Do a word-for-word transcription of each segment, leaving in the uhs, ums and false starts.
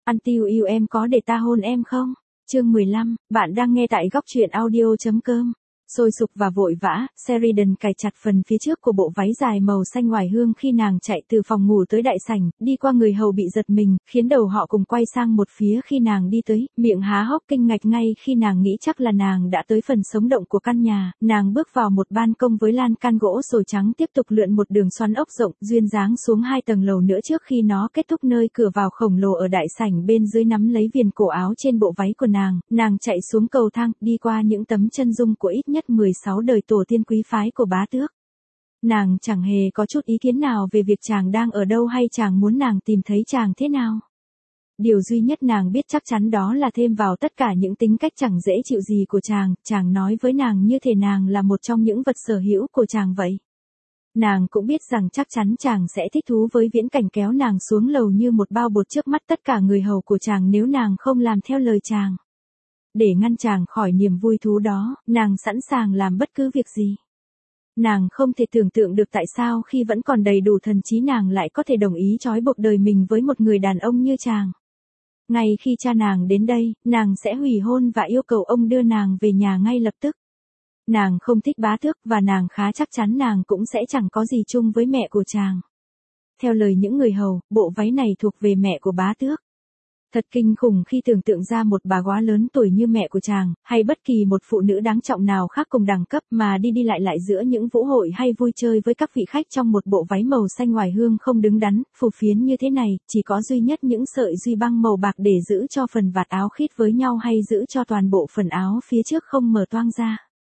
Ăn tiêu yêu em có để ta hôn em không? Chương mười lăm, bạn đang nghe tại góc truyện audio.com. Sôi sục và vội vã, Sheridan cài chặt phần phía trước của bộ váy dài màu xanh oải hương khi nàng chạy từ phòng ngủ tới đại sảnh, đi qua người hầu bị giật mình, khiến đầu họ cùng quay sang một phía khi nàng đi tới, miệng há hốc kinh ngạc ngay khi nàng nghĩ chắc là nàng đã tới phần sống động của căn nhà. Nàng bước vào một ban công với lan can gỗ sồi trắng tiếp tục lượn một đường xoắn ốc rộng, duyên dáng xuống hai tầng lầu nữa trước khi nó kết thúc nơi cửa vào khổng lồ ở đại sảnh bên dưới nắm lấy viền cổ áo trên bộ váy của nàng. Nàng chạy xuống cầu thang, đi qua những tấm chân dung của ít nhất mười sáu đời tổ tiên quý phái của bá tước. Nàng chẳng hề có chút ý kiến nào về việc chàng đang ở đâu hay chàng muốn nàng tìm thấy chàng thế nào. Điều duy nhất nàng biết chắc chắn đó là thêm vào tất cả những tính cách chẳng dễ chịu gì của chàng, chàng nói với nàng như thể nàng là một trong những vật sở hữu của chàng vậy. Nàng cũng biết rằng chắc chắn chàng sẽ thích thú với viễn cảnh kéo nàng xuống lầu như một bao bột trước mắt tất cả người hầu của chàng nếu nàng không làm theo lời chàng. Để ngăn chàng khỏi niềm vui thú đó, nàng sẵn sàng làm bất cứ việc gì. Nàng không thể tưởng tượng được tại sao khi vẫn còn đầy đủ thần trí nàng lại có thể đồng ý trói buộc đời mình với một người đàn ông như chàng. Ngay khi cha nàng đến đây, nàng sẽ hủy hôn và yêu cầu ông đưa nàng về nhà ngay lập tức. Nàng không thích bá tước và nàng khá chắc chắn nàng cũng sẽ chẳng có gì chung với mẹ của chàng. Theo lời những người hầu, bộ váy này thuộc về mẹ của bá tước. Thật kinh khủng khi tưởng tượng ra một bà góa lớn tuổi như mẹ của chàng, hay bất kỳ một phụ nữ đáng trọng nào khác cùng đẳng cấp mà đi đi lại lại giữa những vũ hội hay vui chơi với các vị khách trong một bộ váy màu xanh oải hương không đứng đắn, phù phiến như thế này, chỉ có duy nhất những sợi duy băng màu bạc để giữ cho phần vạt áo khít với nhau hay giữ cho toàn bộ phần áo phía trước không mở toang ra.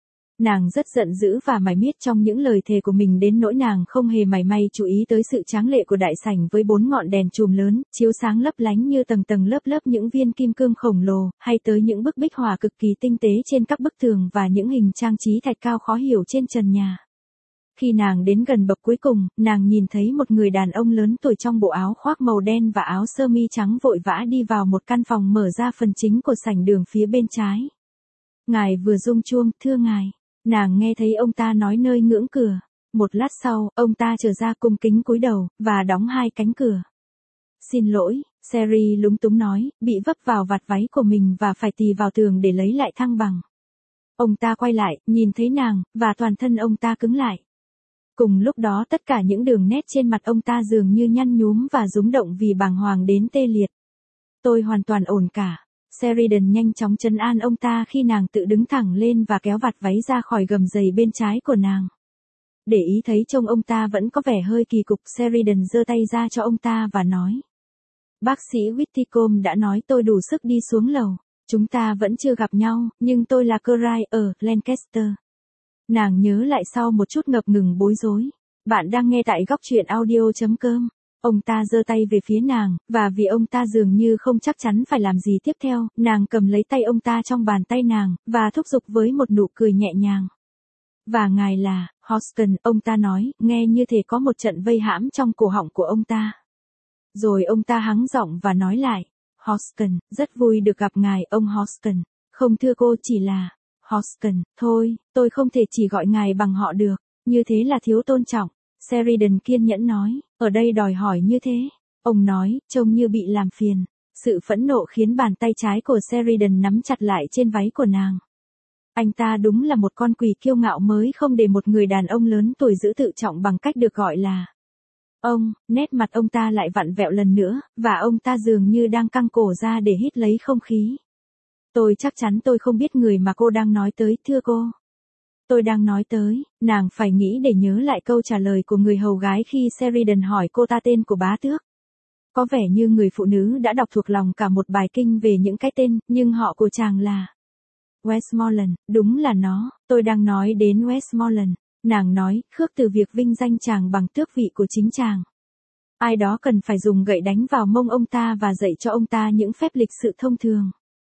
Nàng rất giận dữ và mải miết trong những lời thề của mình đến nỗi nàng không hề mảy may chú ý tới sự tráng lệ của đại sảnh với bốn ngọn đèn chùm lớn, chiếu sáng lấp lánh như tầng tầng lớp lớp những viên kim cương khổng lồ, hay tới những bức bích họa cực kỳ tinh tế trên các bức tường và những hình trang trí thạch cao khó hiểu trên trần nhà. Khi nàng đến gần bậc cuối cùng, nàng nhìn thấy một người đàn ông lớn tuổi trong bộ áo khoác màu đen và áo sơ mi trắng vội vã đi vào một căn phòng mở ra phần chính của sảnh đường phía bên trái. Ngài vừa rung chuông, thưa ngài. Nàng nghe thấy ông ta nói nơi ngưỡng cửa. Một lát sau, ông ta trở ra cung kính cúi đầu, và đóng hai cánh cửa. Xin lỗi, Sherry lúng túng nói, bị vấp vào vạt váy của mình và phải tì vào tường để lấy lại thăng bằng. Ông ta quay lại, nhìn thấy nàng, và toàn thân ông ta cứng lại. Cùng lúc đó tất cả những đường nét trên mặt ông ta dường như nhăn nhúm và rúng động vì bàng hoàng đến tê liệt. Tôi hoàn toàn ổn cả. Sheridan nhanh chóng trấn an ông ta khi nàng tự đứng thẳng lên và kéo vạt váy ra khỏi gầm giày bên trái của nàng. Để ý thấy trông ông ta vẫn có vẻ hơi kỳ cục, Sheridan giơ tay ra cho ông ta và nói. Bác sĩ Whitcomb đã nói tôi đủ sức đi xuống lầu. Chúng ta vẫn chưa gặp nhau, nhưng tôi là Cry ở Lancaster. Nàng nhớ lại sau một chút ngập ngừng bối rối. Bạn đang nghe tại góc truyện audio.com. Ông ta giơ tay về phía nàng, và vì ông ta dường như không chắc chắn phải làm gì tiếp theo, nàng cầm lấy tay ông ta trong bàn tay nàng, và thúc giục với một nụ cười nhẹ nhàng. Và ngài là, Houston, ông ta nói, nghe như thể có một trận vây hãm trong cổ họng của ông ta. Rồi ông ta hắng giọng và nói lại, Houston, rất vui được gặp ngài, ông Houston. Không thưa cô, chỉ là, Houston, thôi, tôi không thể chỉ gọi ngài bằng họ được, như thế là thiếu tôn trọng. Sheridan kiên nhẫn nói, ở đây đòi hỏi như thế. Ông nói, trông như bị làm phiền. Sự phẫn nộ khiến bàn tay trái của Sheridan nắm chặt lại trên váy của nàng. Anh ta đúng là một con quỷ kiêu ngạo mới không để một người đàn ông lớn tuổi giữ tự trọng bằng cách được gọi là ông. Nét mặt ông ta lại vặn vẹo lần nữa, và ông ta dường như đang căng cổ ra để hít lấy không khí. Tôi chắc chắn tôi không biết người mà cô đang nói tới, thưa cô. Tôi đang nói tới, nàng phải nghĩ để nhớ lại câu trả lời của người hầu gái khi Sheridan hỏi cô ta tên của bá tước. Có vẻ như người phụ nữ đã đọc thuộc lòng cả một bài kinh về những cái tên, nhưng họ của chàng là Westmoreland, đúng là nó, tôi đang nói đến Westmoreland. Nàng nói, khước từ việc vinh danh chàng bằng tước vị của chính chàng. Ai đó cần phải dùng gậy đánh vào mông ông ta và dạy cho ông ta những phép lịch sự thông thường.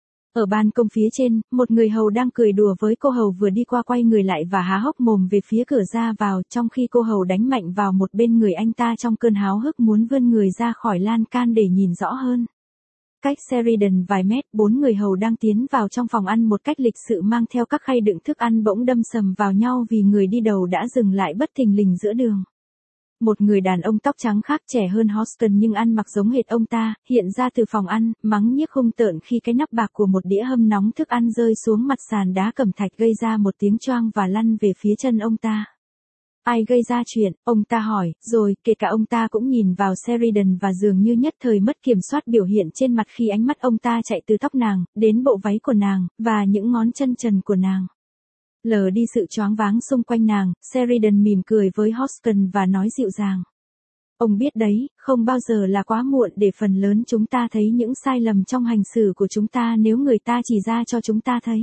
Ở ban công phía trên, một người hầu đang cười đùa với cô hầu vừa đi qua quay người lại và há hốc mồm về phía cửa ra vào, trong khi cô hầu đánh mạnh vào một bên người anh ta trong cơn háo hức muốn vươn người ra khỏi lan can để nhìn rõ hơn. Cách Sheridan vài mét, bốn người hầu đang tiến vào trong phòng ăn một cách lịch sự mang theo các khay đựng thức ăn bỗng đâm sầm vào nhau vì người đi đầu đã dừng lại bất thình lình giữa đường. Một người đàn ông tóc trắng khác trẻ hơn Houston nhưng ăn mặc giống hệt ông ta, hiện ra từ phòng ăn, mắng nhiếc hung tợn khi cái nắp bạc của một đĩa hâm nóng thức ăn rơi xuống mặt sàn đá cẩm thạch gây ra một tiếng choang và lăn về phía chân ông ta. Ai gây ra chuyện, ông ta hỏi, rồi, kể cả ông ta cũng nhìn vào Sheridan và dường như nhất thời mất kiểm soát biểu hiện trên mặt khi ánh mắt ông ta chạy từ tóc nàng, đến bộ váy của nàng, và những ngón chân trần của nàng. Lờ đi sự choáng váng xung quanh nàng, Sheridan mỉm cười với Houston và nói dịu dàng. Ông biết đấy, không bao giờ là quá muộn để phần lớn chúng ta thấy những sai lầm trong hành xử của chúng ta nếu người ta chỉ ra cho chúng ta thấy.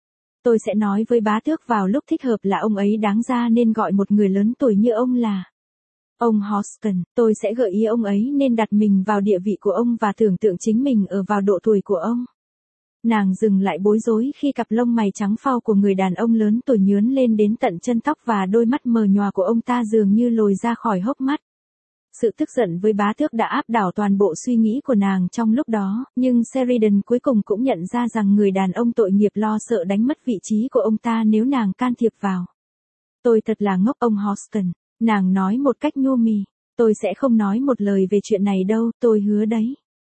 Tôi sẽ nói với bá tước vào lúc thích hợp là ông ấy đáng ra nên gọi một người lớn tuổi như ông là ông Houston. Tôi sẽ gợi ý ông ấy nên đặt mình vào địa vị của ông và tưởng tượng chính mình ở vào độ tuổi của ông. Nàng dừng lại bối rối khi cặp lông mày trắng phau của người đàn ông lớn tuổi nhướn lên đến tận chân tóc và đôi mắt mờ nhòa của ông ta dường như lồi ra khỏi hốc mắt. Sự tức giận với bá tước đã áp đảo toàn bộ suy nghĩ của nàng trong lúc đó, nhưng Sheridan cuối cùng cũng nhận ra rằng người đàn ông tội nghiệp lo sợ đánh mất vị trí của ông ta nếu nàng can thiệp vào. Tôi thật là ngốc ông Houston, nàng nói một cách nhu mì. Tôi sẽ không nói một lời về chuyện này đâu, tôi hứa đấy.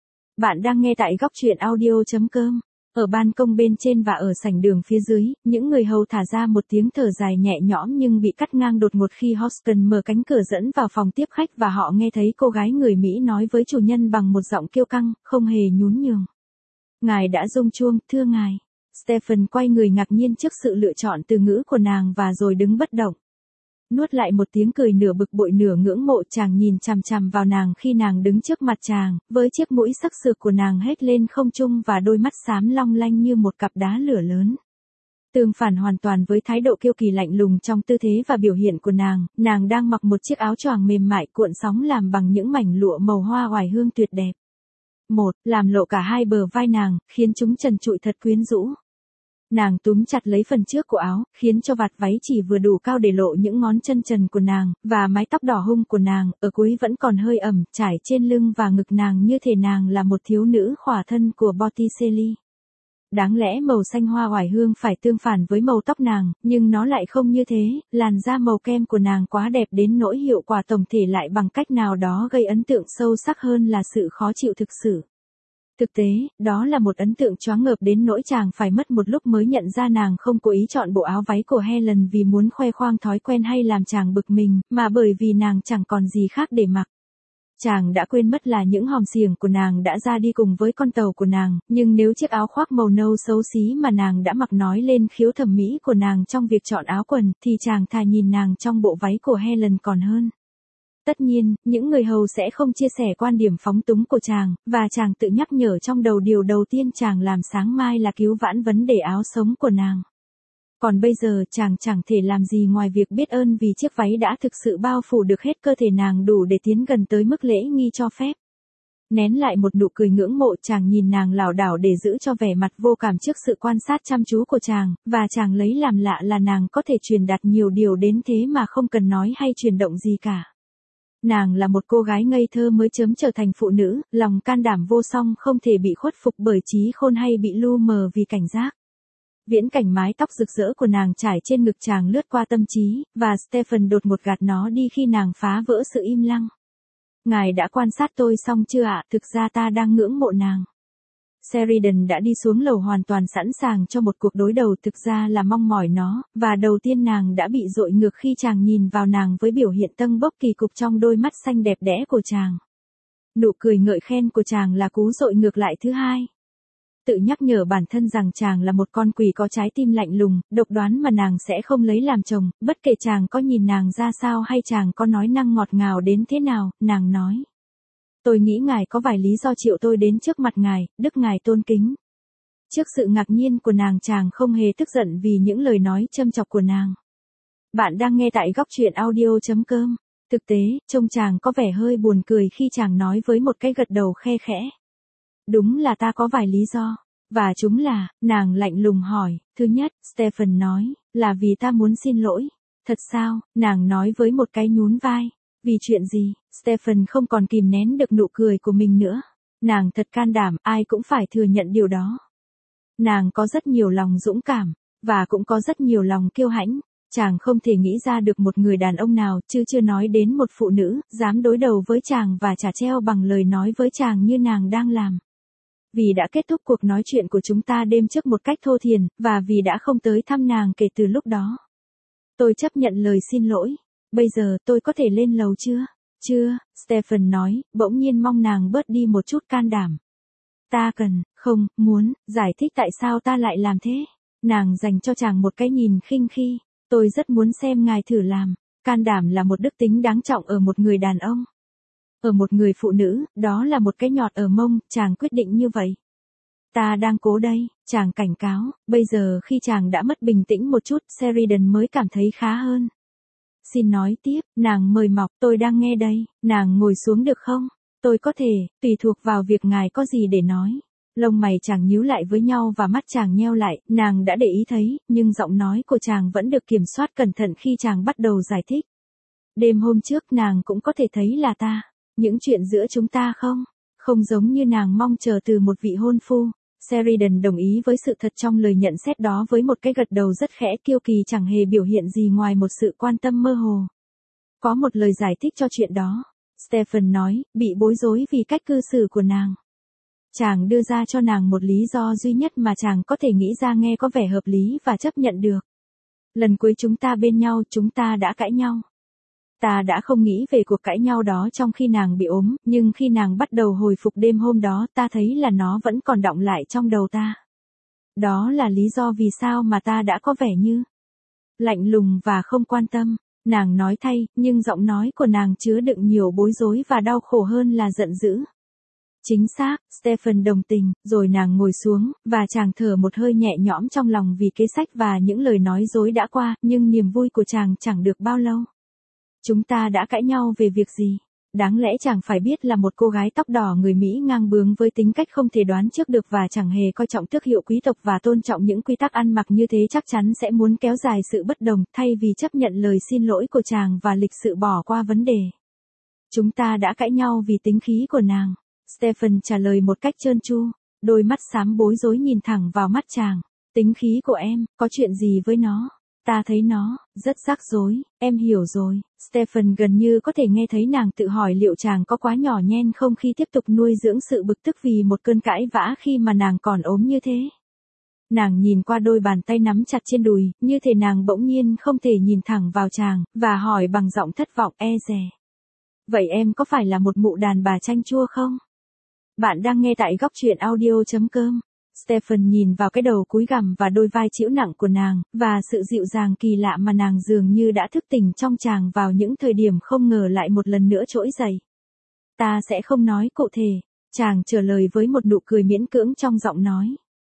Bạn đang nghe tại góc truyện audio chấm com. Ở ban công bên trên và ở sảnh đường phía dưới, những người hầu thả ra một tiếng thở dài nhẹ nhõm nhưng bị cắt ngang đột ngột khi Houston mở cánh cửa dẫn vào phòng tiếp khách và họ nghe thấy cô gái người Mỹ nói với chủ nhân bằng một giọng kiêu căng, không hề nhún nhường. Ngài đã rung chuông, thưa ngài. Stephen quay người ngạc nhiên trước sự lựa chọn từ ngữ của nàng và rồi đứng bất động. Nuốt lại một tiếng cười nửa bực bội nửa ngưỡng mộ, chàng nhìn chằm chằm vào nàng khi nàng đứng trước mặt chàng, với chiếc mũi sắc sược của nàng hết lên không trung và đôi mắt xám long lanh như một cặp đá lửa lớn. Tương phản hoàn toàn với thái độ kiêu kỳ lạnh lùng trong tư thế và biểu hiện của nàng, nàng đang mặc một chiếc áo choàng mềm mại cuộn sóng làm bằng những mảnh lụa màu hoa oải hương tuyệt đẹp. Một, làm lộ cả hai bờ vai nàng, khiến chúng trần trụi thật quyến rũ. Nàng túm chặt lấy phần trước của áo, khiến cho vạt váy chỉ vừa đủ cao để lộ những ngón chân trần của nàng, và mái tóc đỏ hung của nàng, ở cuối vẫn còn hơi ẩm, trải trên lưng và ngực nàng như thể nàng là một thiếu nữ khỏa thân của Botticelli. Đáng lẽ màu xanh hoa oải hương phải tương phản với màu tóc nàng, nhưng nó lại không như thế, làn da màu kem của nàng quá đẹp đến nỗi hiệu quả tổng thể lại bằng cách nào đó gây ấn tượng sâu sắc hơn là sự khó chịu thực sự. Thực tế, đó là một ấn tượng choáng ngợp đến nỗi chàng phải mất một lúc mới nhận ra nàng không cố ý chọn bộ áo váy của Helen vì muốn khoe khoang thói quen hay làm chàng bực mình, mà bởi vì nàng chẳng còn gì khác để mặc. Chàng đã quên mất là những hòm xiềng của nàng đã ra đi cùng với con tàu của nàng, nhưng nếu chiếc áo khoác màu nâu xấu xí mà nàng đã mặc nói lên khiếu thẩm mỹ của nàng trong việc chọn áo quần, thì chàng thà nhìn nàng trong bộ váy của Helen còn hơn. Tất nhiên, những người hầu sẽ không chia sẻ quan điểm phóng túng của chàng, và chàng tự nhắc nhở trong đầu điều đầu tiên chàng làm sáng mai là cứu vãn vấn đề áo sống của nàng. Còn bây giờ chàng chẳng thể làm gì ngoài việc biết ơn vì chiếc váy đã thực sự bao phủ được hết cơ thể nàng đủ để tiến gần tới mức lễ nghi cho phép. Nén lại một nụ cười ngưỡng mộ, chàng nhìn nàng lảo đảo để giữ cho vẻ mặt vô cảm trước sự quan sát chăm chú của chàng, và chàng lấy làm lạ là nàng có thể truyền đạt nhiều điều đến thế mà không cần nói hay chuyển động gì cả. Nàng là một cô gái ngây thơ mới chớm trở thành phụ nữ, lòng can đảm vô song không thể bị khuất phục bởi trí khôn hay bị lu mờ vì cảnh giác. Viễn cảnh mái tóc rực rỡ của nàng trải trên ngực chàng lướt qua tâm trí, và Stephen đột ngột gạt nó đi khi nàng phá vỡ sự im lặng. Ngài đã quan sát tôi xong chưa ạ? Thực ra ta đang ngưỡng mộ nàng. Sheridan đã đi xuống lầu hoàn toàn sẵn sàng cho một cuộc đối đầu thực ra là mong mỏi nó, và đầu tiên nàng đã bị dội ngược khi chàng nhìn vào nàng với biểu hiện tâng bốc kỳ cục trong đôi mắt xanh đẹp đẽ của chàng. Nụ cười ngợi khen của chàng là cú dội ngược lại thứ hai. Tự nhắc nhở bản thân rằng chàng là một con quỷ có trái tim lạnh lùng, độc đoán mà nàng sẽ không lấy làm chồng, bất kể chàng có nhìn nàng ra sao hay chàng có nói năng ngọt ngào đến thế nào, nàng nói. Tôi nghĩ ngài có vài lý do triệu tôi đến trước mặt ngài, đức ngài tôn kính. Trước sự ngạc nhiên của nàng chàng không hề tức giận vì những lời nói châm chọc của nàng. Bạn đang nghe tại góc truyện audio chấm com. Thực tế, trông chàng có vẻ hơi buồn cười khi chàng nói với một cái gật đầu khe khẽ. Đúng là ta có vài lý do. Và chúng là, nàng lạnh lùng hỏi, thứ nhất, Stephen nói, là vì ta muốn xin lỗi. Thật sao, nàng nói với một cái nhún vai. Vì chuyện gì? Stephen không còn kìm nén được nụ cười của mình nữa. Nàng thật can đảm, ai cũng phải thừa nhận điều đó. Nàng có rất nhiều lòng dũng cảm, và cũng có rất nhiều lòng kiêu hãnh. Chàng không thể nghĩ ra được một người đàn ông nào, chứ chưa nói đến một phụ nữ, dám đối đầu với chàng và trả treo bằng lời nói với chàng như nàng đang làm. Vì đã kết thúc cuộc nói chuyện của chúng ta đêm trước một cách thô thiển, và vì đã không tới thăm nàng kể từ lúc đó. Tôi chấp nhận lời xin lỗi. Bây giờ tôi có thể lên lầu chưa? Chưa, Stephen nói, bỗng nhiên mong nàng bớt đi một chút can đảm. Ta cần, không, muốn, giải thích tại sao ta lại làm thế. Nàng dành cho chàng một cái nhìn khinh khi. Tôi rất muốn xem ngài thử làm. Can đảm là một đức tính đáng trọng ở một người đàn ông. Ở một người phụ nữ, đó là một cái nhọt ở mông, chàng quyết định như vậy. Ta đang cố đây, chàng cảnh cáo, bây giờ khi chàng đã mất bình tĩnh một chút, Sheridan mới cảm thấy khá hơn. Xin nói tiếp, nàng mời mọc, tôi đang nghe đây, nàng ngồi xuống được không? Tôi có thể, tùy thuộc vào việc ngài có gì để nói. Lông mày chàng nhíu lại với nhau và mắt chàng nheo lại, nàng đã để ý thấy, nhưng giọng nói của chàng vẫn được kiểm soát cẩn thận khi chàng bắt đầu giải thích. Đêm hôm trước nàng cũng có thể thấy là ta, những chuyện giữa chúng ta không, không giống như nàng mong chờ từ một vị hôn phu. Sheridan đồng ý với sự thật trong lời nhận xét đó với một cái gật đầu rất khẽ, kiêu kỳ chẳng hề biểu hiện gì ngoài một sự quan tâm mơ hồ. Có một lời giải thích cho chuyện đó, Stephen nói, bị bối rối vì cách cư xử của nàng. Chàng đưa ra cho nàng một lý do duy nhất mà chàng có thể nghĩ ra nghe có vẻ hợp lý và chấp nhận được. Lần cuối chúng ta bên nhau, chúng ta đã cãi nhau. Ta đã không nghĩ về cuộc cãi nhau đó trong khi nàng bị ốm, nhưng khi nàng bắt đầu hồi phục đêm hôm đó, ta thấy là nó vẫn còn đọng lại trong đầu ta. Đó là lý do vì sao mà ta đã có vẻ như lạnh lùng và không quan tâm. Nàng nói thay, nhưng giọng nói của nàng chứa đựng nhiều bối rối và đau khổ hơn là giận dữ. Chính xác, Stephen đồng tình, rồi nàng ngồi xuống, và chàng thở một hơi nhẹ nhõm trong lòng vì kế sách và những lời nói dối đã qua, nhưng niềm vui của chàng chẳng được bao lâu. Chúng ta đã cãi nhau về việc gì? Đáng lẽ chàng phải biết là một cô gái tóc đỏ người Mỹ ngang bướng với tính cách không thể đoán trước được và chẳng hề coi trọng tước hiệu quý tộc và tôn trọng những quy tắc ăn mặc như thế chắc chắn sẽ muốn kéo dài sự bất đồng, thay vì chấp nhận lời xin lỗi của chàng và lịch sự bỏ qua vấn đề. Chúng ta đã cãi nhau vì tính khí của nàng. Stephen trả lời một cách trơn tru, đôi mắt xám bối rối nhìn thẳng vào mắt chàng. Tính khí của em, có chuyện gì với nó? Ta thấy nó, rất rắc rối, em hiểu rồi. Stephen gần như có thể nghe thấy nàng tự hỏi liệu chàng có quá nhỏ nhen không khi tiếp tục nuôi dưỡng sự bực tức vì một cơn cãi vã khi mà nàng còn ốm như thế. Nàng nhìn qua đôi bàn tay nắm chặt trên đùi, như thể nàng bỗng nhiên không thể nhìn thẳng vào chàng, và hỏi bằng giọng thất vọng e dè. Vậy em có phải là một mụ đàn bà chanh chua không? Bạn đang nghe tại góc truyện audio chấm com. Stephen nhìn vào cái đầu cúi gằm và đôi vai chịu nặng của nàng, và sự dịu dàng kỳ lạ mà nàng dường như đã thức tỉnh trong chàng vào những thời điểm không ngờ lại một lần nữa trỗi dậy. Ta sẽ không nói cụ thể, chàng trả lời với một nụ cười miễn cưỡng trong giọng nói.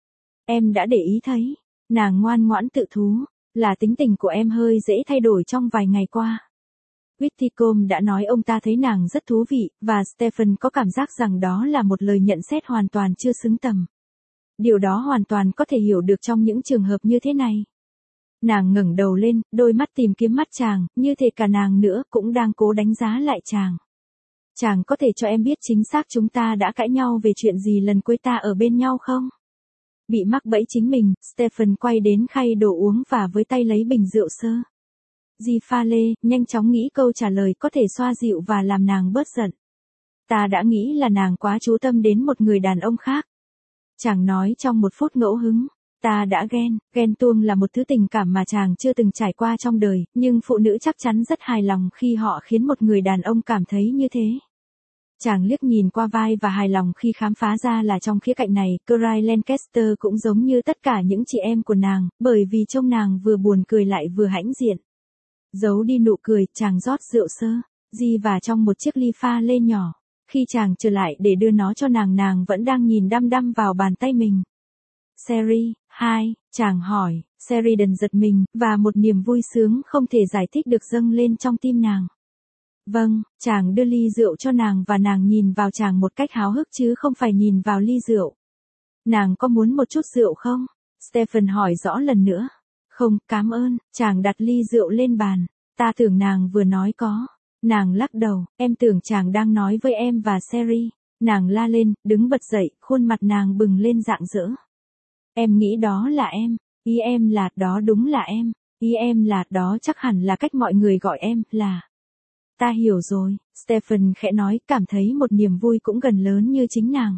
Em đã để ý thấy, nàng ngoan ngoãn tự thú, là tính tình của em hơi dễ thay đổi trong vài ngày qua. Whitcomb đã nói ông ta thấy nàng rất thú vị, và Stephen có cảm giác rằng đó là một lời nhận xét hoàn toàn chưa xứng tầm. Điều đó hoàn toàn có thể hiểu được trong những trường hợp như thế này. Nàng ngẩng đầu lên, đôi mắt tìm kiếm mắt chàng, như thể cả nàng nữa cũng đang cố đánh giá lại chàng. Chàng có thể cho em biết chính xác chúng ta đã cãi nhau về chuyện gì lần cuối ta ở bên nhau không? Bị mắc bẫy chính mình, Stephen quay đến khay đồ uống và với tay lấy bình rượu sơ. Di pha lê, nhanh chóng nghĩ câu trả lời có thể xoa dịu và làm nàng bớt giận. Ta đã nghĩ là nàng quá chú tâm đến một người đàn ông khác. Chàng nói trong một phút ngẫu hứng. Ta đã ghen, ghen tuông là một thứ tình cảm mà chàng chưa từng trải qua trong đời, nhưng phụ nữ chắc chắn rất hài lòng khi họ khiến một người đàn ông cảm thấy như thế. Chàng liếc nhìn qua vai và hài lòng khi khám phá ra là trong khía cạnh này, Cry Lancaster cũng giống như tất cả những chị em của nàng, bởi vì trông nàng vừa buồn cười lại vừa hãnh diện. Giấu đi nụ cười, chàng rót rượu sơ, di và trong một chiếc ly pha lê nhỏ. Khi chàng trở lại để đưa nó cho nàng, nàng vẫn đang nhìn đăm đăm vào bàn tay mình. Sherry, hai, chàng hỏi. Sheridan giật mình, và một niềm vui sướng không thể giải thích được dâng lên trong tim nàng. Vâng, chàng đưa ly rượu cho nàng và nàng nhìn vào chàng một cách háo hức chứ không phải nhìn vào ly rượu. Nàng có muốn một chút rượu không? Stephen hỏi rõ lần nữa. Không, cảm ơn, chàng đặt ly rượu lên bàn. Ta tưởng nàng vừa nói có. Nàng lắc đầu, em tưởng chàng đang nói với em và Sherry. Nàng la lên, đứng bật dậy, khuôn mặt nàng bừng lên rạng rỡ. Em nghĩ đó là em, ý em là, đó đúng là em. Ý em là, đó chắc hẳn là cách mọi người gọi em, là. Ta hiểu rồi, Stephen khẽ nói, cảm thấy một niềm vui cũng gần lớn như chính nàng.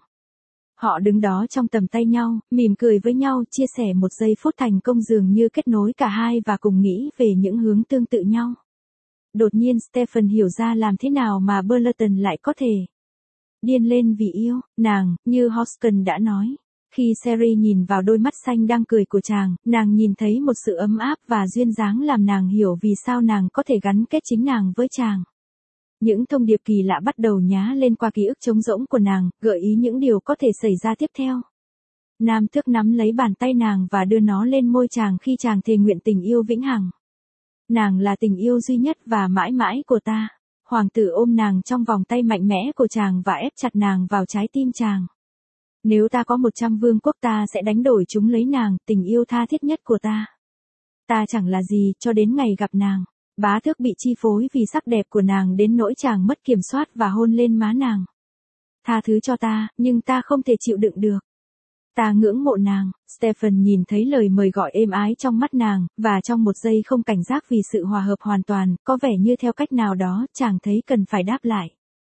Họ đứng đó trong tầm tay nhau, mỉm cười với nhau, chia sẻ một giây phút thành công dường như kết nối cả hai và cùng nghĩ về những hướng tương tự nhau. Đột nhiên Stephen hiểu ra làm thế nào mà Burleton lại có thể điên lên vì yêu, nàng, như Hoskin đã nói. Khi Sherry nhìn vào đôi mắt xanh đang cười của chàng, nàng nhìn thấy một sự ấm áp và duyên dáng làm nàng hiểu vì sao nàng có thể gắn kết chính nàng với chàng. Những thông điệp kỳ lạ bắt đầu nhá lên qua ký ức trống rỗng của nàng, gợi ý những điều có thể xảy ra tiếp theo. Nam tước nắm lấy bàn tay nàng và đưa nó lên môi chàng khi chàng thề nguyện tình yêu vĩnh hằng. Nàng là tình yêu duy nhất và mãi mãi của ta. Hoàng tử ôm nàng trong vòng tay mạnh mẽ của chàng và ép chặt nàng vào trái tim chàng. Nếu ta có một trăm vương quốc ta sẽ đánh đổi chúng lấy nàng, tình yêu tha thiết nhất của ta. Ta chẳng là gì cho đến ngày gặp nàng. Bá tước bị chi phối vì sắc đẹp của nàng đến nỗi chàng mất kiểm soát và hôn lên má nàng. Tha thứ cho ta, nhưng ta không thể chịu đựng được. Ta ngưỡng mộ nàng. Stephen nhìn thấy lời mời gọi êm ái trong mắt nàng, và trong một giây không cảnh giác vì sự hòa hợp hoàn toàn, có vẻ như theo cách nào đó, chàng thấy cần phải đáp lại.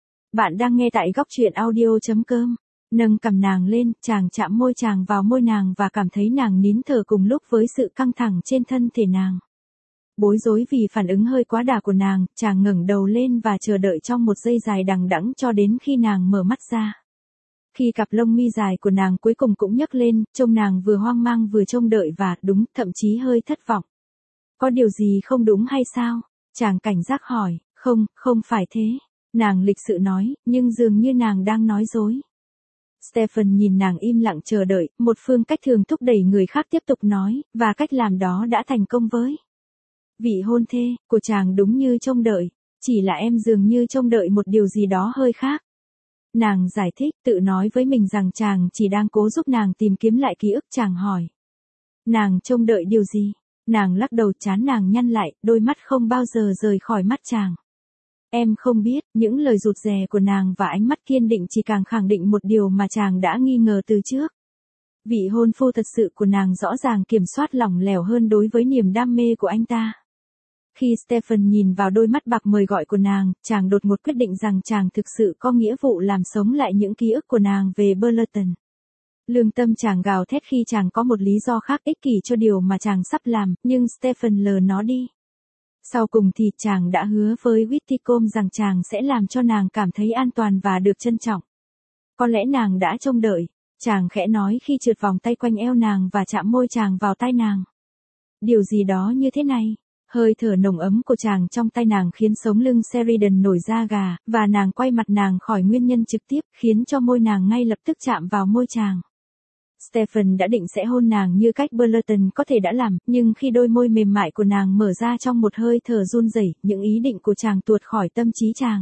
Bạn đang nghe tại góc truyện audio.com. Nâng cầm nàng lên, chàng chạm môi chàng vào môi nàng và cảm thấy nàng nín thở cùng lúc với sự căng thẳng trên thân thể nàng. Bối rối vì phản ứng hơi quá đà của nàng, chàng ngẩng đầu lên và chờ đợi trong một giây dài đằng đẵng cho đến khi nàng mở mắt ra. Khi cặp lông mi dài của nàng cuối cùng cũng nhấc lên, trông nàng vừa hoang mang vừa trông đợi và, đúng, thậm chí hơi thất vọng. Có điều gì không đúng hay sao? Chàng cảnh giác hỏi, không, không phải thế. Nàng lịch sự nói, nhưng dường như nàng đang nói dối. Stephen nhìn nàng im lặng chờ đợi, một phương cách thường thúc đẩy người khác tiếp tục nói, và cách làm đó đã thành công với vị hôn thê của chàng đúng như trông đợi, chỉ là em dường như trông đợi một điều gì đó hơi khác. Nàng giải thích, tự nói với mình rằng chàng chỉ đang cố giúp nàng tìm kiếm lại ký ức. Chàng hỏi, nàng trông đợi điều gì? Nàng lắc đầu, trán nàng nhăn lại, đôi mắt không bao giờ rời khỏi mắt chàng. Em không biết. Những lời rụt rè của nàng và ánh mắt kiên định chỉ càng khẳng định một điều mà chàng đã nghi ngờ từ trước. Vị hôn phu thật sự của nàng rõ ràng kiểm soát lỏng lẻo hơn đối với niềm đam mê của anh ta. Khi Stephen nhìn vào đôi mắt bạc mời gọi của nàng, chàng đột ngột quyết định rằng chàng thực sự có nghĩa vụ làm sống lại những ký ức của nàng về Burleton. Lương tâm chàng gào thét khi chàng có một lý do khác ích kỷ cho điều mà chàng sắp làm, nhưng Stephen lờ nó đi. Sau cùng thì chàng đã hứa với Whitcomb rằng chàng sẽ làm cho nàng cảm thấy an toàn và được trân trọng. Có lẽ nàng đã trông đợi, chàng khẽ nói khi trượt vòng tay quanh eo nàng và chạm môi chàng vào tai nàng. Điều gì đó như thế này. Hơi thở nồng ấm của chàng trong tay nàng khiến sống lưng Sheridan nổi da gà, và nàng quay mặt nàng khỏi nguyên nhân trực tiếp, khiến cho môi nàng ngay lập tức chạm vào môi chàng. Stephen đã định sẽ hôn nàng như cách Burleton có thể đã làm, nhưng khi đôi môi mềm mại của nàng mở ra trong một hơi thở run rẩy, những ý định của chàng tuột khỏi tâm trí chàng.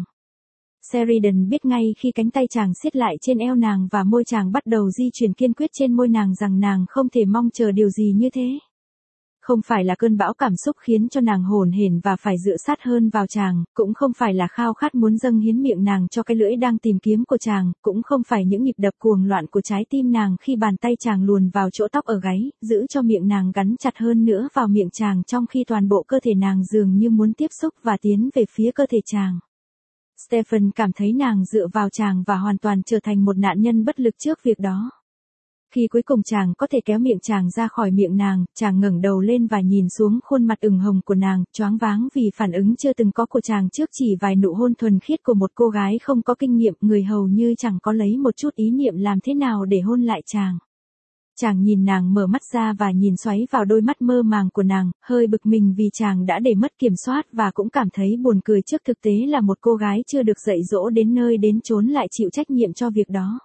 Sheridan biết ngay khi cánh tay chàng siết lại trên eo nàng và môi chàng bắt đầu di chuyển kiên quyết trên môi nàng rằng nàng không thể mong chờ điều gì như thế. Không phải là cơn bão cảm xúc khiến cho nàng hồn hển và phải dựa sát hơn vào chàng, cũng không phải là khao khát muốn dâng hiến miệng nàng cho cái lưỡi đang tìm kiếm của chàng, cũng không phải những nhịp đập cuồng loạn của trái tim nàng khi bàn tay chàng luồn vào chỗ tóc ở gáy, giữ cho miệng nàng gắn chặt hơn nữa vào miệng chàng trong khi toàn bộ cơ thể nàng dường như muốn tiếp xúc và tiến về phía cơ thể chàng. Stephen cảm thấy nàng dựa vào chàng và hoàn toàn trở thành một nạn nhân bất lực trước việc đó. Khi cuối cùng chàng có thể kéo miệng chàng ra khỏi miệng nàng, chàng ngẩng đầu lên và nhìn xuống khuôn mặt ửng hồng của nàng, choáng váng vì phản ứng chưa từng có của chàng trước chỉ vài nụ hôn thuần khiết của một cô gái không có kinh nghiệm, người hầu như chẳng có lấy một chút ý niệm làm thế nào để hôn lại chàng. Chàng nhìn nàng mở mắt ra và nhìn xoáy vào đôi mắt mơ màng của nàng, hơi bực mình vì chàng đã để mất kiểm soát và cũng cảm thấy buồn cười trước thực tế là một cô gái chưa được dạy dỗ đến nơi đến chốn lại chịu trách nhiệm cho việc đó.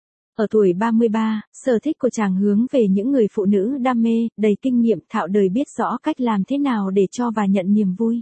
Ở tuổi ba mươi ba, sở thích của chàng hướng về những người phụ nữ đam mê, đầy kinh nghiệm, thạo đời biết rõ cách làm thế nào để cho và nhận niềm vui.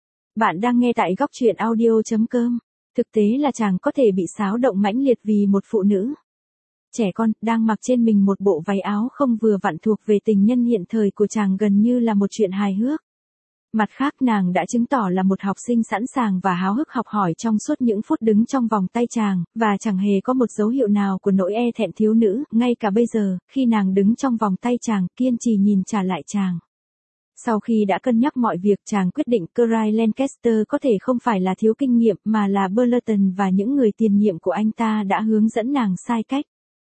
Bạn đang nghe tại góc truyện audio.com. Thực tế là chàng có thể bị xáo động mãnh liệt vì một phụ nữ trẻ con, đang mặc trên mình một bộ váy áo không vừa vặn thuộc về tình nhân hiện thời của chàng gần như là một chuyện hài hước. Mặt khác nàng đã chứng tỏ là một học sinh sẵn sàng và háo hức học hỏi trong suốt những phút đứng trong vòng tay chàng, và chẳng hề có một dấu hiệu nào của nỗi e thẹn thiếu nữ, ngay cả bây giờ, khi nàng đứng trong vòng tay chàng, kiên trì nhìn trả lại chàng. Sau khi đã cân nhắc mọi việc, chàng quyết định Clyde Lancaster có thể không phải là thiếu kinh nghiệm mà là Burleton và những người tiền nhiệm của anh ta đã hướng dẫn nàng sai cách.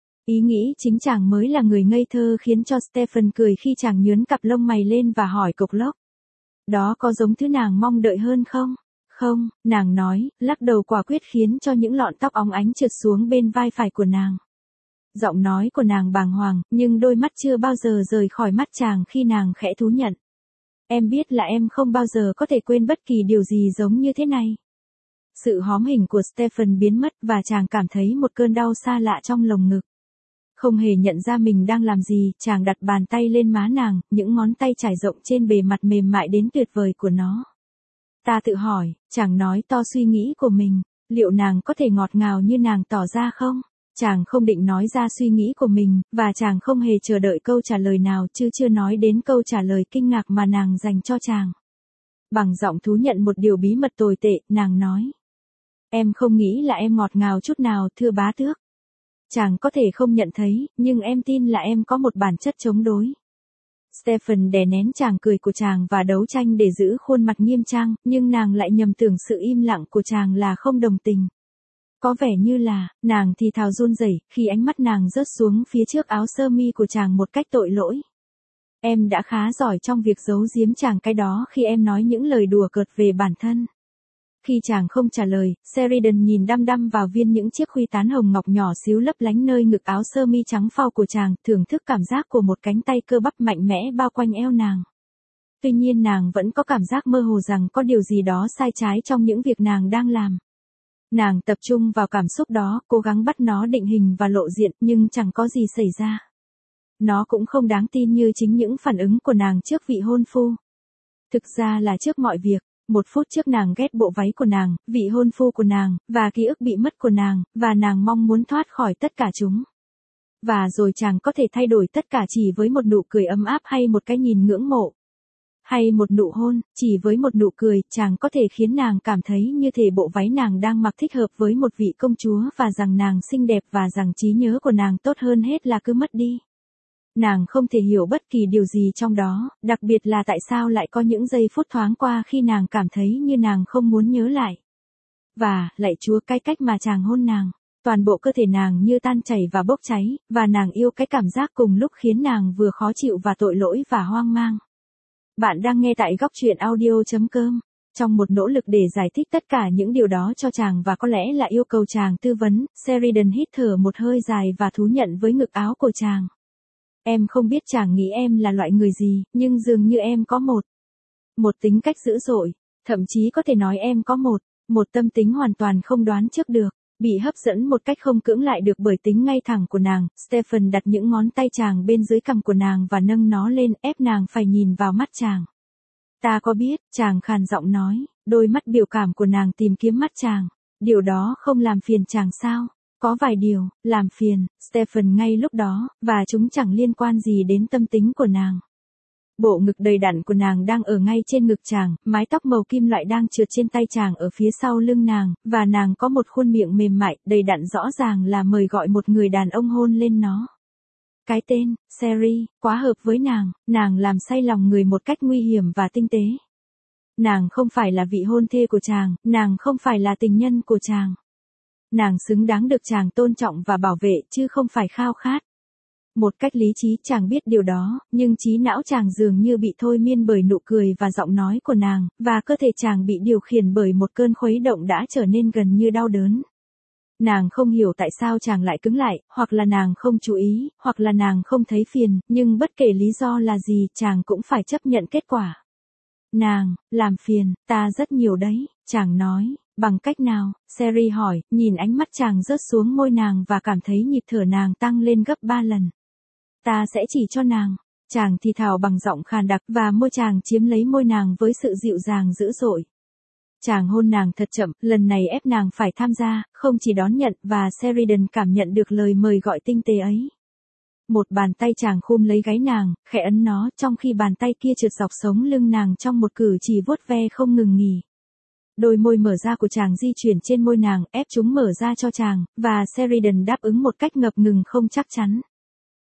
Ý nghĩ chính chàng mới là người ngây thơ khiến cho Stephen cười khi chàng nhướng cặp lông mày lên và hỏi cộc lốc. Đó có giống thứ nàng mong đợi hơn không? Không, nàng nói, lắc đầu quả quyết khiến cho những lọn tóc óng ánh trượt xuống bên vai phải của nàng. Giọng nói của nàng bàng hoàng, nhưng đôi mắt chưa bao giờ rời khỏi mắt chàng khi nàng khẽ thú nhận. Em biết là em không bao giờ có thể quên bất kỳ điều gì giống như thế này. Sự hóm hình của Stephen biến mất và chàng cảm thấy một cơn đau xa lạ trong lồng ngực. Không hề nhận ra mình đang làm gì, chàng đặt bàn tay lên má nàng, những ngón tay trải rộng trên bề mặt mềm mại đến tuyệt vời của nó. Ta tự hỏi, chàng nói to suy nghĩ của mình, liệu nàng có thể ngọt ngào như nàng tỏ ra không? Chàng không định nói ra suy nghĩ của mình, và chàng không hề chờ đợi câu trả lời nào chứ chưa nói đến câu trả lời kinh ngạc mà nàng dành cho chàng. Bằng giọng thú nhận một điều bí mật tồi tệ, nàng nói. Em không nghĩ là em ngọt ngào chút nào, thưa bá tước. Chàng có thể không nhận thấy, nhưng em tin là em có một bản chất chống đối. Stephen đè nén chàng cười của chàng và đấu tranh để giữ khuôn mặt nghiêm trang, nhưng nàng lại nhầm tưởng sự im lặng của chàng là không đồng tình. Có vẻ như là, nàng thì thào run rẩy khi ánh mắt nàng rớt xuống phía trước áo sơ mi của chàng một cách tội lỗi. Em đã khá giỏi trong việc giấu giếm chàng cái đó khi em nói những lời đùa cợt về bản thân. Khi chàng không trả lời, Sheridan nhìn đăm đăm vào viên những chiếc khuy tán hồng ngọc nhỏ xíu lấp lánh nơi ngực áo sơ mi trắng phau của chàng, thưởng thức cảm giác của một cánh tay cơ bắp mạnh mẽ bao quanh eo nàng. Tuy nhiên nàng vẫn có cảm giác mơ hồ rằng có điều gì đó sai trái trong những việc nàng đang làm. Nàng tập trung vào cảm xúc đó, cố gắng bắt nó định hình và lộ diện, nhưng chẳng có gì xảy ra. Nó cũng không đáng tin như chính những phản ứng của nàng trước vị hôn phu. Thực ra là trước mọi việc. Một phút trước nàng ghét bộ váy của nàng, vị hôn phu của nàng, và ký ức bị mất của nàng, và nàng mong muốn thoát khỏi tất cả chúng. Và rồi chàng có thể thay đổi tất cả chỉ với một nụ cười ấm áp hay một cái nhìn ngưỡng mộ. Hay một nụ hôn, chỉ với một nụ cười, chàng có thể khiến nàng cảm thấy như thể bộ váy nàng đang mặc thích hợp với một vị công chúa và rằng nàng xinh đẹp và rằng trí nhớ của nàng tốt hơn hết là cứ mất đi. Nàng không thể hiểu bất kỳ điều gì trong đó, đặc biệt là tại sao lại có những giây phút thoáng qua khi nàng cảm thấy như nàng không muốn nhớ lại. Và, lạy Chúa, cái cách mà chàng hôn nàng, toàn bộ cơ thể nàng như tan chảy và bốc cháy, và nàng yêu cái cảm giác cùng lúc khiến nàng vừa khó chịu và tội lỗi và hoang mang. Bạn đang nghe tại góc truyện audio chấm com. Trong một nỗ lực để giải thích tất cả những điều đó cho chàng và có lẽ là yêu cầu chàng tư vấn, Sheridan hít thở một hơi dài và thú nhận với ngực áo của chàng. Em không biết chàng nghĩ em là loại người gì, nhưng dường như em có một. Một tính cách dữ dội. Thậm chí có thể nói em có một. Một tâm tính hoàn toàn không đoán trước được. Bị hấp dẫn một cách không cưỡng lại được bởi tính ngay thẳng của nàng, Stephen đặt những ngón tay chàng bên dưới cằm của nàng và nâng nó lên, ép nàng phải nhìn vào mắt chàng. Ta có biết, chàng khàn giọng nói, đôi mắt biểu cảm của nàng tìm kiếm mắt chàng. Điều đó không làm phiền chàng sao? Có vài điều, làm phiền, Stephen ngay lúc đó, và chúng chẳng liên quan gì đến tâm tính của nàng. Bộ ngực đầy đặn của nàng đang ở ngay trên ngực chàng, mái tóc màu kim loại đang trượt trên tay chàng ở phía sau lưng nàng, và nàng có một khuôn miệng mềm mại, đầy đặn rõ ràng là mời gọi một người đàn ông hôn lên nó. Cái tên, Sherry, quá hợp với nàng, nàng làm say lòng người một cách nguy hiểm và tinh tế. Nàng không phải là vị hôn thê của chàng, nàng không phải là tình nhân của chàng. Nàng xứng đáng được chàng tôn trọng và bảo vệ chứ không phải khao khát. Một cách lý trí chàng biết điều đó, nhưng trí não chàng dường như bị thôi miên bởi nụ cười và giọng nói của nàng, và cơ thể chàng bị điều khiển bởi một cơn khuấy động đã trở nên gần như đau đớn. Nàng không hiểu tại sao chàng lại cứng lại, hoặc là nàng không chú ý, hoặc là nàng không thấy phiền, nhưng bất kể lý do là gì, chàng cũng phải chấp nhận kết quả. Nàng, làm phiền, ta rất nhiều đấy, chàng nói. Bằng cách nào? Sherry hỏi, nhìn ánh mắt chàng rớt xuống môi nàng và cảm thấy nhịp thở nàng tăng lên gấp ba lần. Ta sẽ chỉ cho nàng. Chàng thì thào bằng giọng khàn đặc và môi chàng chiếm lấy môi nàng với sự dịu dàng dữ dội. Chàng hôn nàng thật chậm, lần này ép nàng phải tham gia, không chỉ đón nhận, và Sheridan cảm nhận được lời mời gọi tinh tế ấy. Một bàn tay chàng khum lấy gáy nàng, khẽ ấn nó, trong khi bàn tay kia trượt dọc sống lưng nàng trong một cử chỉ vuốt ve không ngừng nghỉ. Đôi môi mở ra của chàng di chuyển trên môi nàng, ép chúng mở ra cho chàng, và Sheridan đáp ứng một cách ngập ngừng không chắc chắn.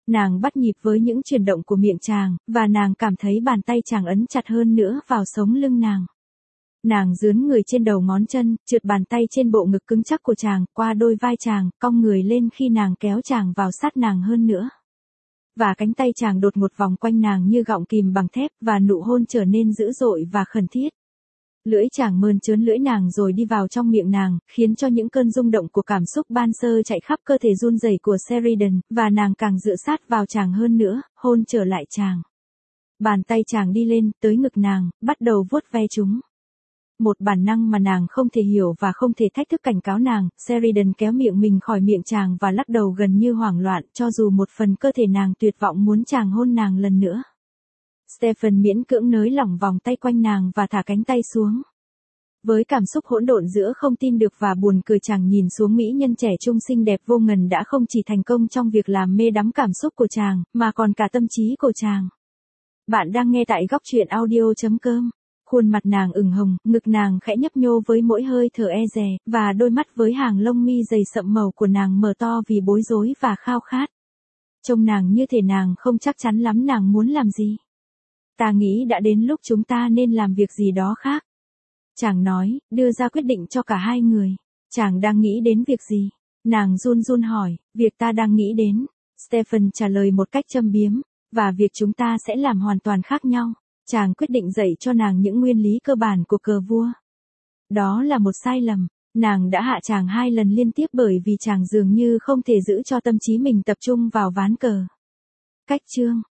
Nàng bắt nhịp với những chuyển động của miệng chàng, và nàng cảm thấy bàn tay chàng ấn chặt hơn nữa vào sống lưng nàng. Nàng dướn người trên đầu ngón chân, trượt bàn tay trên bộ ngực cứng chắc của chàng, qua đôi vai chàng, cong người lên khi nàng kéo chàng vào sát nàng hơn nữa. Và cánh tay chàng đột một vòng quanh nàng như gọng kìm bằng thép, và nụ hôn trở nên dữ dội và khẩn thiết. Lưỡi chàng mơn trớn lưỡi nàng rồi đi vào trong miệng nàng, khiến cho những cơn rung động của cảm xúc ban sơ chạy khắp cơ thể run rẩy của Sheridan, và nàng càng dựa sát vào chàng hơn nữa, hôn trở lại chàng. Bàn tay chàng đi lên, tới ngực nàng, bắt đầu vuốt ve chúng. Một bản năng mà nàng không thể hiểu và không thể thách thức cảnh cáo nàng, Sheridan kéo miệng mình khỏi miệng chàng và lắc đầu gần như hoảng loạn, cho dù một phần cơ thể nàng tuyệt vọng muốn chàng hôn nàng lần nữa. Stephen miễn cưỡng nới lỏng vòng tay quanh nàng và thả cánh tay xuống. Với cảm xúc hỗn độn giữa không tin được và buồn cười, chàng nhìn xuống mỹ nhân trẻ trung xinh đẹp vô ngần đã không chỉ thành công trong việc làm mê đắm cảm xúc của chàng, mà còn cả tâm trí của chàng. Bạn đang nghe tại góc truyện audio chấm com. Khuôn mặt nàng ửng hồng, ngực nàng khẽ nhấp nhô với mỗi hơi thở e dè, và đôi mắt với hàng lông mi dày sậm màu của nàng mở to vì bối rối và khao khát. Trông nàng như thể nàng không chắc chắn lắm nàng muốn làm gì. Ta nghĩ đã đến lúc chúng ta nên làm việc gì đó khác. Chàng nói, đưa ra quyết định cho cả hai người. Chàng đang nghĩ đến việc gì? Nàng run run hỏi, việc ta đang nghĩ đến. Stephen trả lời một cách châm biếm, và việc chúng ta sẽ làm hoàn toàn khác nhau. Chàng quyết định dạy cho nàng những nguyên lý cơ bản của cờ vua. Đó là một sai lầm. Nàng đã hạ chàng hai lần liên tiếp bởi vì chàng dường như không thể giữ cho tâm trí mình tập trung vào ván cờ. Cách chương